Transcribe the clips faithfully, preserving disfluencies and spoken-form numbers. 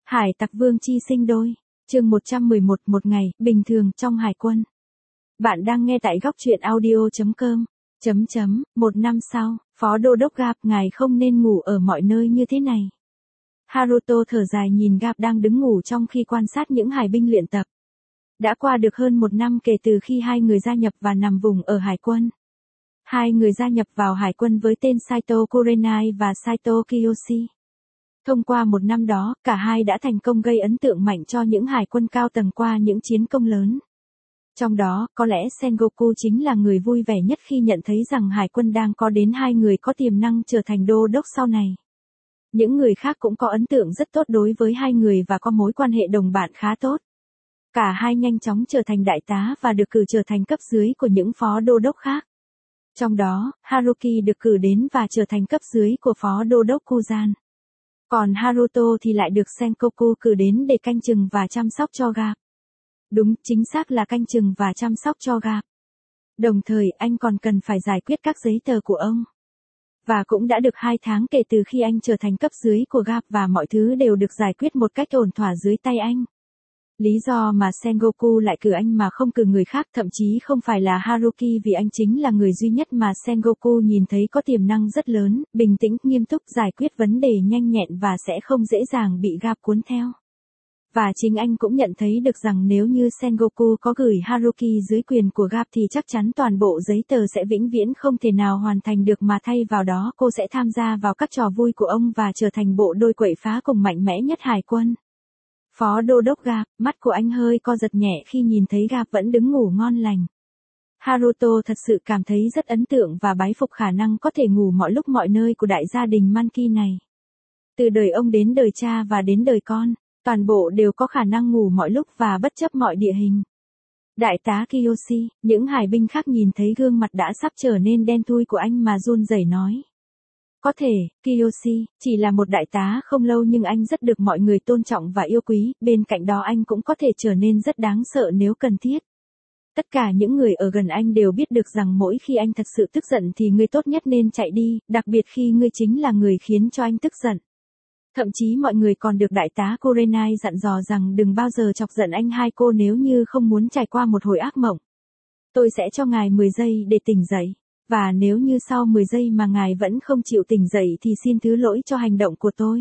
Hải tặc vương chi sinh đôi. Chương một trăm mười một, một ngày bình thường trong hải quân. Bạn đang nghe tại góc truyện audio chấm com. Chấm chấm, một năm sau, Phó Đô đốc Garp, ngài không nên ngủ ở mọi nơi như thế này. Haruto thở dài nhìn Garp đang đứng ngủ trong khi quan sát những hải binh luyện tập. Đã qua được hơn một năm kể từ khi hai người gia nhập và nằm vùng ở hải quân. Hai người gia nhập vào hải quân với tên Saito Kurenai và Saito Kiyoshi. Thông qua một năm đó, cả hai đã thành công gây ấn tượng mạnh cho những hải quân cao tầng qua những chiến công lớn. Trong đó, có lẽ Sengoku chính là người vui vẻ nhất khi nhận thấy rằng hải quân đang có đến hai người có tiềm năng trở thành đô đốc sau này. Những người khác cũng có ấn tượng rất tốt đối với hai người và có mối quan hệ đồng bạn khá tốt. Cả hai nhanh chóng trở thành đại tá và được cử trở thành cấp dưới của những phó đô đốc khác. Trong đó, Haruki được cử đến và trở thành cấp dưới của phó đô đốc Kuzan. Còn Haruto thì lại được Sengoku cử đến để canh chừng và chăm sóc cho Garp. Đúng, chính xác là canh chừng và chăm sóc cho Garp. Đồng thời, anh còn cần phải giải quyết các giấy tờ của ông. Và cũng đã được hai tháng kể từ khi anh trở thành cấp dưới của Garp và mọi thứ đều được giải quyết một cách ổn thỏa dưới tay anh. Lý do mà Sengoku lại cử anh mà không cử người khác, thậm chí không phải là Haruki, vì anh chính là người duy nhất mà Sengoku nhìn thấy có tiềm năng rất lớn, bình tĩnh, nghiêm túc, giải quyết vấn đề nhanh nhẹn và sẽ không dễ dàng bị Garp cuốn theo. Và chính anh cũng nhận thấy được rằng nếu như Sengoku có gửi Haruki dưới quyền của Garp thì chắc chắn toàn bộ giấy tờ sẽ vĩnh viễn không thể nào hoàn thành được, mà thay vào đó cô sẽ tham gia vào các trò vui của ông và trở thành bộ đôi quậy phá cùng mạnh mẽ nhất hải quân. Phó Đô đốc Garp, mắt của anh hơi co giật nhẹ khi nhìn thấy Garp vẫn đứng ngủ ngon lành. Haruto thật sự cảm thấy rất ấn tượng và bái phục khả năng có thể ngủ mọi lúc mọi nơi của đại gia đình Monkey này. Từ đời ông đến đời cha và đến đời con, toàn bộ đều có khả năng ngủ mọi lúc và bất chấp mọi địa hình. Đại tá Kiyoshi, những hải binh khác nhìn thấy gương mặt đã sắp trở nên đen thui của anh mà run rẩy nói. Có thể, Kiyoshi, chỉ là một đại tá không lâu nhưng anh rất được mọi người tôn trọng và yêu quý, bên cạnh đó anh cũng có thể trở nên rất đáng sợ nếu cần thiết. Tất cả những người ở gần anh đều biết được rằng mỗi khi anh thật sự tức giận thì người tốt nhất nên chạy đi, đặc biệt khi ngươi chính là người khiến cho anh tức giận. Thậm chí mọi người còn được đại tá Kurenai dặn dò rằng đừng bao giờ chọc giận anh hai cô nếu như không muốn trải qua một hồi ác mộng. Tôi sẽ cho ngài mười giây để tỉnh dậy. Và nếu như sau mười giây mà ngài vẫn không chịu tỉnh dậy thì xin thứ lỗi cho hành động của tôi.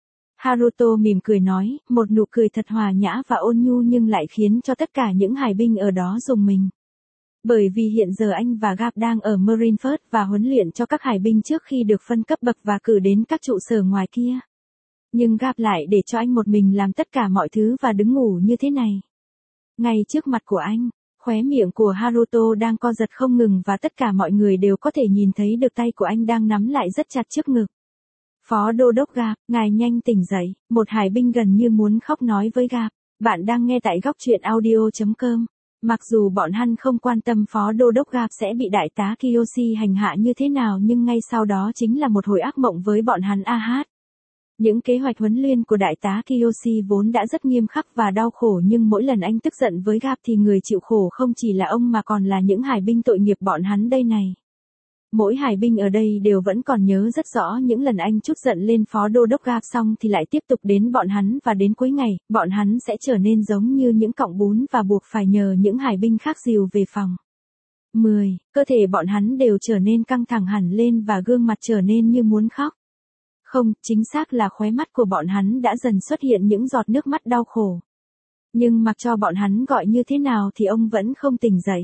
Haruto mỉm cười nói, một nụ cười thật hòa nhã và ôn nhu nhưng lại khiến cho tất cả những hải binh ở đó rùng mình. Bởi vì hiện giờ anh và Garp đang ở Marineford và huấn luyện cho các hải binh trước khi được phân cấp bậc và cử đến các trụ sở ngoài kia. Nhưng Garp lại để cho anh một mình làm tất cả mọi thứ và đứng ngủ như thế này. Ngay trước mặt của anh. Khóe miệng của Haruto đang co giật không ngừng và tất cả mọi người đều có thể nhìn thấy được tay của anh đang nắm lại rất chặt trước ngực. Phó Đô đốc Garp, ngài nhanh tỉnh dậy, một hải binh gần như muốn khóc nói với Garp. Bạn đang nghe tại góc truyện audio chấm com. Mặc dù bọn hắn không quan tâm Phó Đô đốc Garp sẽ bị đại tá Kiyoshi hành hạ như thế nào nhưng ngay sau đó chính là một hồi ác mộng với bọn hắn. A hát. Những kế hoạch huấn luyện của đại tá Kiyoshi vốn đã rất nghiêm khắc và đau khổ nhưng mỗi lần anh tức giận với Garp thì người chịu khổ không chỉ là ông mà còn là những hải binh tội nghiệp bọn hắn đây này. Mỗi hải binh ở đây đều vẫn còn nhớ rất rõ những lần anh trút giận lên Phó Đô đốc Garp xong thì lại tiếp tục đến bọn hắn và đến cuối ngày, bọn hắn sẽ trở nên giống như những cọng bún và buộc phải nhờ những hải binh khác dìu về phòng. mười. Cơ thể bọn hắn đều trở nên căng thẳng hẳn lên và gương mặt trở nên như muốn khóc. Không, chính xác là khóe mắt của bọn hắn đã dần xuất hiện những giọt nước mắt đau khổ. Nhưng mặc cho bọn hắn gọi như thế nào thì ông vẫn không tỉnh dậy.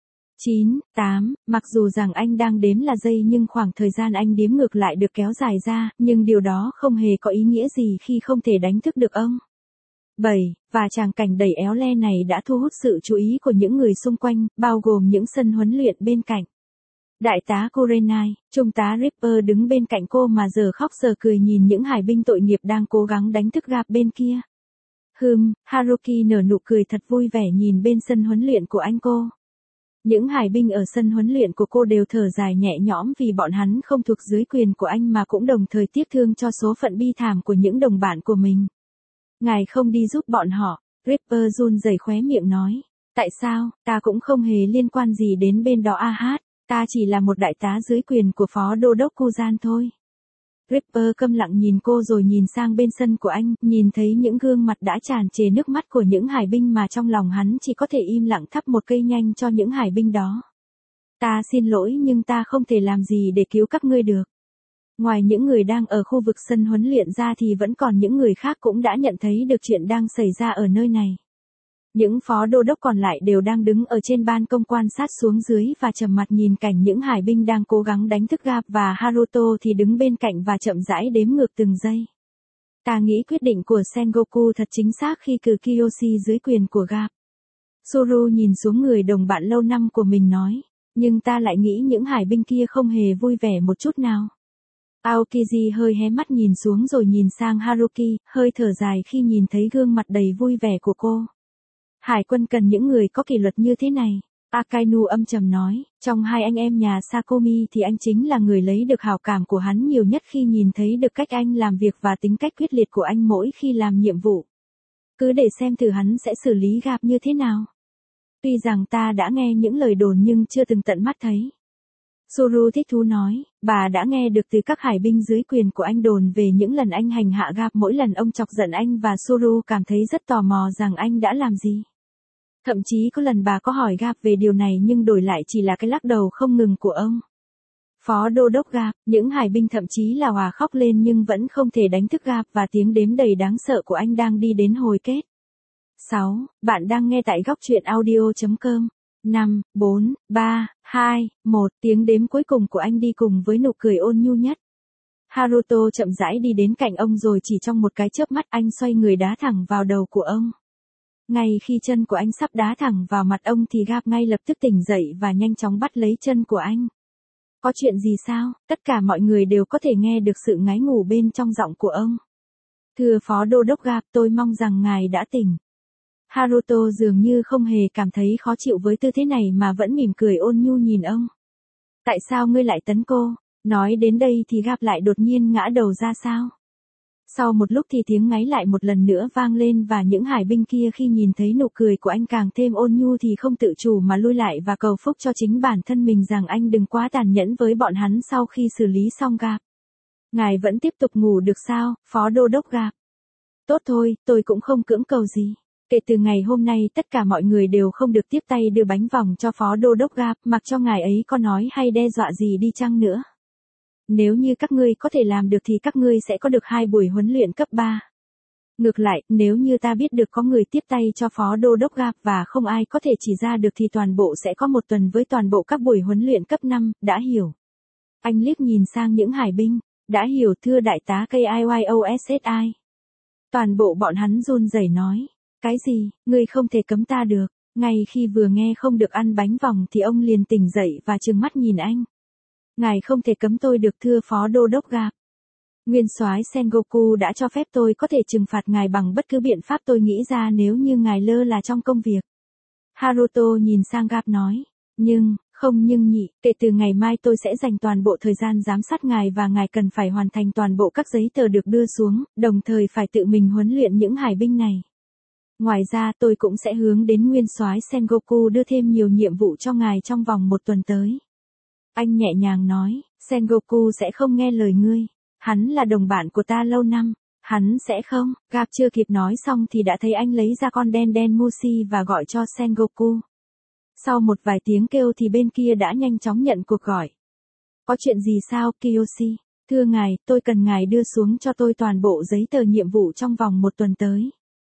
chín, tám, mặc dù rằng anh đang đếm là giây nhưng khoảng thời gian anh đếm ngược lại được kéo dài ra, nhưng điều đó không hề có ý nghĩa gì khi không thể đánh thức được ông. bảy, và tràng cảnh đầy éo le này đã thu hút sự chú ý của những người xung quanh, bao gồm những sân huấn luyện bên cạnh. Đại tá Kurenai, trung tá Ripper đứng bên cạnh cô mà giờ khóc giờ cười nhìn những hải binh tội nghiệp đang cố gắng đánh thức Garp bên kia. Hừm, Haruki nở nụ cười thật vui vẻ nhìn bên sân huấn luyện của anh cô. Những hải binh ở sân huấn luyện của cô đều thở dài nhẹ nhõm vì bọn hắn không thuộc dưới quyền của anh mà cũng đồng thời tiếc thương cho số phận bi thảm của những đồng bạn của mình. Ngài không đi giúp bọn họ, Ripper run rẩy khóe miệng nói. Tại sao, ta cũng không hề liên quan gì đến bên đó. A hát. Ta chỉ là một đại tá dưới quyền của Phó Đô đốc Kuzan thôi. Ripper câm lặng nhìn cô rồi nhìn sang bên sân của anh, nhìn thấy những gương mặt đã tràn trề nước mắt của những hải binh mà trong lòng hắn chỉ có thể im lặng thắp một cây nhang cho những hải binh đó. Ta xin lỗi nhưng ta không thể làm gì để cứu các ngươi được. Ngoài những người đang ở khu vực sân huấn luyện ra thì vẫn còn những người khác cũng đã nhận thấy được chuyện đang xảy ra ở nơi này. Những phó đô đốc còn lại đều đang đứng ở trên ban công quan sát xuống dưới và trầm mặt nhìn cảnh những hải binh đang cố gắng đánh thức Garp, và Haruto thì đứng bên cạnh và chậm rãi đếm ngược từng giây. Ta nghĩ quyết định của Sengoku thật chính xác khi cử Kiyoshi dưới quyền của Garp. Suru nhìn xuống người đồng bạn lâu năm của mình nói, nhưng ta lại nghĩ những hải binh kia không hề vui vẻ một chút nào. Aokiji hơi hé mắt nhìn xuống rồi nhìn sang Haruki, hơi thở dài khi nhìn thấy gương mặt đầy vui vẻ của cô. Hải quân cần những người có kỷ luật như thế này. Akainu âm trầm nói, trong hai anh em nhà Sakomi thì anh chính là người lấy được hảo cảm của hắn nhiều nhất khi nhìn thấy được cách anh làm việc và tính cách quyết liệt của anh mỗi khi làm nhiệm vụ. Cứ để xem thử hắn sẽ xử lý Garp như thế nào. Tuy rằng ta đã nghe những lời đồn nhưng chưa từng tận mắt thấy. Suru thích thú nói, bà đã nghe được từ các hải binh dưới quyền của anh đồn về những lần anh hành hạ Garp mỗi lần ông chọc giận anh, và Suru cảm thấy rất tò mò rằng anh đã làm gì. Thậm chí có lần bà có hỏi Garp về điều này nhưng đổi lại chỉ là cái lắc đầu không ngừng của ông. Phó đô đốc Garp, những hải binh thậm chí là hòa khóc lên nhưng vẫn không thể đánh thức Garp, và tiếng đếm đầy đáng sợ của anh đang đi đến hồi kết. sáu. Bạn đang nghe tại góc truyện audio chấm com. năm, bốn, ba, hai, một. Tiếng đếm cuối cùng của anh đi cùng với nụ cười ôn nhu nhất. Haruto chậm rãi đi đến cạnh ông rồi chỉ trong một cái chớp mắt anh xoay người đá thẳng vào đầu của ông. Ngay khi chân của anh sắp đá thẳng vào mặt ông thì Garp ngay lập tức tỉnh dậy và nhanh chóng bắt lấy chân của anh. Có chuyện gì sao? Tất cả mọi người đều có thể nghe được sự ngáy ngủ bên trong giọng của ông. Thưa Phó Đô đốc Garp, tôi mong rằng ngài đã tỉnh. Haruto dường như không hề cảm thấy khó chịu với tư thế này mà vẫn mỉm cười ôn nhu nhìn ông. Tại sao ngươi lại tấn cô? Nói đến đây thì Garp lại đột nhiên ngã đầu ra sao? Sau một lúc thì tiếng ngáy lại một lần nữa vang lên, và những hải binh kia khi nhìn thấy nụ cười của anh càng thêm ôn nhu thì không tự chủ mà lui lại và cầu phúc cho chính bản thân mình rằng anh đừng quá tàn nhẫn với bọn hắn sau khi xử lý xong Garp. Ngài vẫn tiếp tục ngủ được sao, Phó Đô đốc Garp? Tốt thôi, tôi cũng không cưỡng cầu gì. Kể từ ngày hôm nay tất cả mọi người đều không được tiếp tay đưa bánh vòng cho Phó Đô đốc Garp, mặc cho ngài ấy có nói hay đe dọa gì đi chăng nữa. Nếu như các ngươi có thể làm được thì các ngươi sẽ có được hai buổi huấn luyện cấp ba. Ngược lại, nếu như ta biết được có người tiếp tay cho Phó Đô đốc Garp và không ai có thể chỉ ra được thì toàn bộ sẽ có một tuần với toàn bộ các buổi huấn luyện cấp năm, đã hiểu. Anh liếc nhìn sang những hải binh, đã hiểu thưa đại tá K I Y O S S I. Toàn bộ bọn hắn run rẩy nói, cái gì, ngươi không thể cấm ta được. Ngay khi vừa nghe không được ăn bánh vòng thì ông liền tỉnh dậy và trừng mắt nhìn anh. Ngài không thể cấm tôi được thưa Phó Đô đốc Garp. Nguyên soái Sengoku đã cho phép tôi có thể trừng phạt ngài bằng bất cứ biện pháp tôi nghĩ ra nếu như ngài lơ là trong công việc. Haruto nhìn sang Garp nói, nhưng, không nhưng nhị, kể từ ngày mai tôi sẽ dành toàn bộ thời gian giám sát ngài và ngài cần phải hoàn thành toàn bộ các giấy tờ được đưa xuống, đồng thời phải tự mình huấn luyện những hải binh này. Ngoài ra tôi cũng sẽ hướng đến Nguyên soái Sengoku đưa thêm nhiều nhiệm vụ cho ngài trong vòng một tuần tới. Anh nhẹ nhàng nói, Sengoku sẽ không nghe lời ngươi. Hắn là đồng bạn của ta lâu năm. Hắn sẽ không. Garp chưa kịp nói xong thì đã thấy anh lấy ra con đen đen Mushi và gọi cho Sengoku. Sau một vài tiếng kêu thì bên kia đã nhanh chóng nhận cuộc gọi. Có chuyện gì sao, Kiyoshi? Thưa ngài, tôi cần ngài đưa xuống cho tôi toàn bộ giấy tờ nhiệm vụ trong vòng một tuần tới.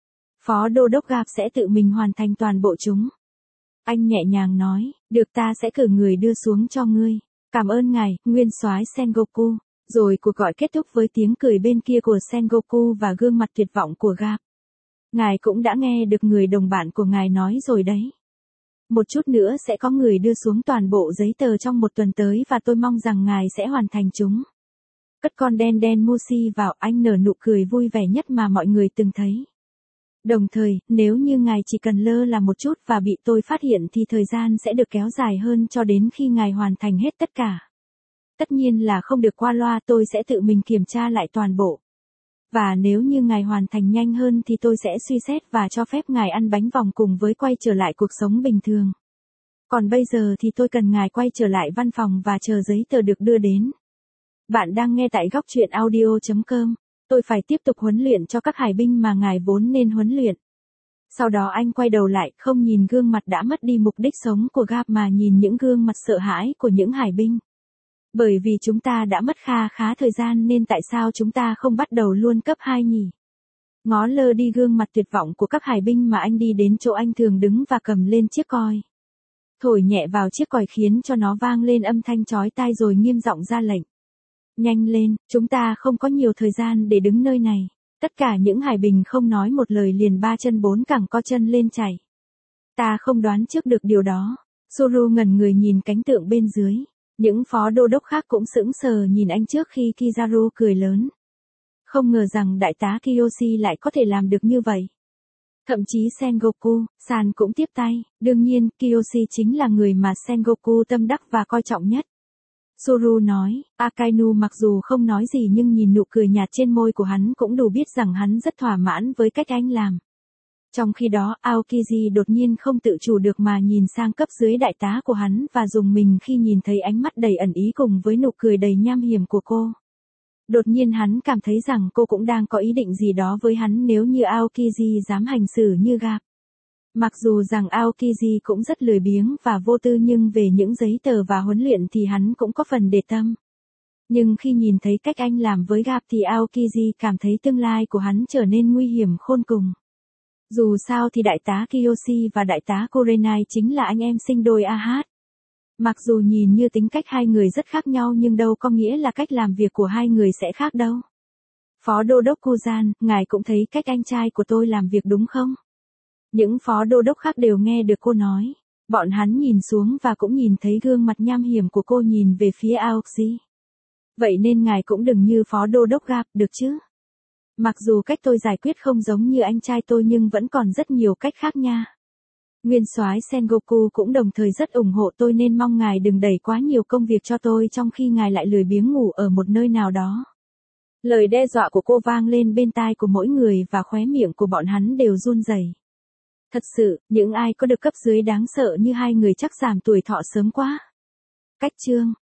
Phó Đô đốc Garp sẽ tự mình hoàn thành toàn bộ chúng. Anh nhẹ nhàng nói, được, ta sẽ cử người đưa xuống cho ngươi. Cảm ơn ngài, Nguyên soái Sengoku. Rồi cuộc gọi kết thúc với tiếng cười bên kia của Sengoku và gương mặt tuyệt vọng của Garp. Ngài cũng đã nghe được người đồng bạn của ngài nói rồi đấy. Một chút nữa sẽ có người đưa xuống toàn bộ giấy tờ trong một tuần tới và tôi mong rằng ngài sẽ hoàn thành chúng. Cất con đen đen Mushi vào, anh nở nụ cười vui vẻ nhất mà mọi người từng thấy. Đồng thời, nếu như ngài chỉ cần lơ là một chút và bị tôi phát hiện thì thời gian sẽ được kéo dài hơn cho đến khi ngài hoàn thành hết tất cả. Tất nhiên là không được qua loa, tôi sẽ tự mình kiểm tra lại toàn bộ. Và nếu như ngài hoàn thành nhanh hơn thì tôi sẽ suy xét và cho phép ngài ăn bánh vòng cùng với quay trở lại cuộc sống bình thường. Còn bây giờ thì tôi cần ngài quay trở lại văn phòng và chờ giấy tờ được đưa đến. Bạn đang nghe tại góc truyện audio chấm com. Tôi phải tiếp tục huấn luyện cho các hải binh mà ngài vốn nên huấn luyện. Sau đó anh quay đầu lại, không nhìn gương mặt đã mất đi mục đích sống của Garp mà nhìn những gương mặt sợ hãi của những hải binh. Bởi vì chúng ta đã mất kha khá thời gian nên tại sao chúng ta không bắt đầu luôn cấp hai nhỉ? Ngó lơ đi gương mặt tuyệt vọng của các hải binh mà anh đi đến chỗ anh thường đứng và cầm lên chiếc còi. Thổi nhẹ vào chiếc còi khiến cho nó vang lên âm thanh chói tai rồi nghiêm giọng ra lệnh. Nhanh lên, chúng ta không có nhiều thời gian để đứng nơi này. Tất cả những hải binh không nói một lời liền ba chân bốn cẳng co chân lên chạy. Ta không đoán trước được điều đó. Suru ngẩn người nhìn cảnh tượng bên dưới. Những phó đô đốc khác cũng sững sờ nhìn anh trước khi Kizaru cười lớn. Không ngờ rằng đại tá Kiyoshi lại có thể làm được như vậy. Thậm chí Sengoku, San cũng tiếp tay. Đương nhiên, Kiyoshi chính là người mà Sengoku tâm đắc và coi trọng nhất. Suru nói, Akainu mặc dù không nói gì nhưng nhìn nụ cười nhạt trên môi của hắn cũng đủ biết rằng hắn rất thỏa mãn với cách anh làm. Trong khi đó, Aokiji đột nhiên không tự chủ được mà nhìn sang cấp dưới đại tá của hắn và dùng mình khi nhìn thấy ánh mắt đầy ẩn ý cùng với nụ cười đầy nham hiểm của cô. Đột nhiên hắn cảm thấy rằng cô cũng đang có ý định gì đó với hắn nếu như Aokiji dám hành xử như Garp. Mặc dù rằng Aokiji cũng rất lười biếng và vô tư nhưng về những giấy tờ và huấn luyện thì hắn cũng có phần để tâm. Nhưng khi nhìn thấy cách anh làm với Garp thì Aokiji cảm thấy tương lai của hắn trở nên nguy hiểm khôn cùng. Dù sao thì đại tá Kiyoshi và đại tá Kurenai chính là anh em sinh đôi a hát. Mặc dù nhìn như tính cách hai người rất khác nhau nhưng đâu có nghĩa là cách làm việc của hai người sẽ khác đâu. Phó đô đốc Kuzan, ngài cũng thấy cách anh trai của tôi làm việc đúng không? Những phó đô đốc khác đều nghe được cô nói. Bọn hắn nhìn xuống và cũng nhìn thấy gương mặt nham hiểm của cô nhìn về phía Aoki. Vậy nên ngài cũng đừng như phó đô đốc Garp, được chứ? Mặc dù cách tôi giải quyết không giống như anh trai tôi nhưng vẫn còn rất nhiều cách khác nha. Nguyên soái Sengoku cũng đồng thời rất ủng hộ tôi nên mong ngài đừng đẩy quá nhiều công việc cho tôi trong khi ngài lại lười biếng ngủ ở một nơi nào đó. Lời đe dọa của cô vang lên bên tai của mỗi người và khóe miệng của bọn hắn đều run rẩy. Thật sự, những ai có được cấp dưới đáng sợ như hai người chắc giảm tuổi thọ sớm quá. Cách chương